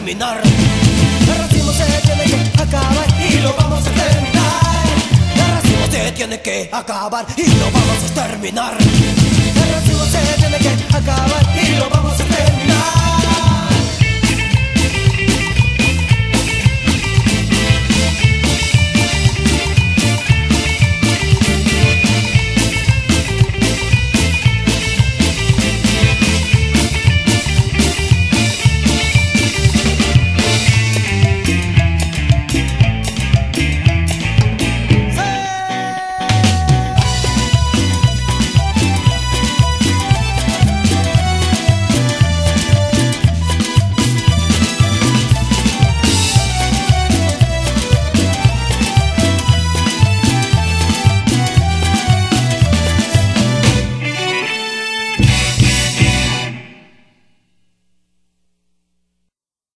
terminar. El racismo se tiene que acabar y lo vamos a terminar. El racismo se tiene que acabar y lo vamos a terminar. El racismo se tiene que acabar y lo vamos a terminar.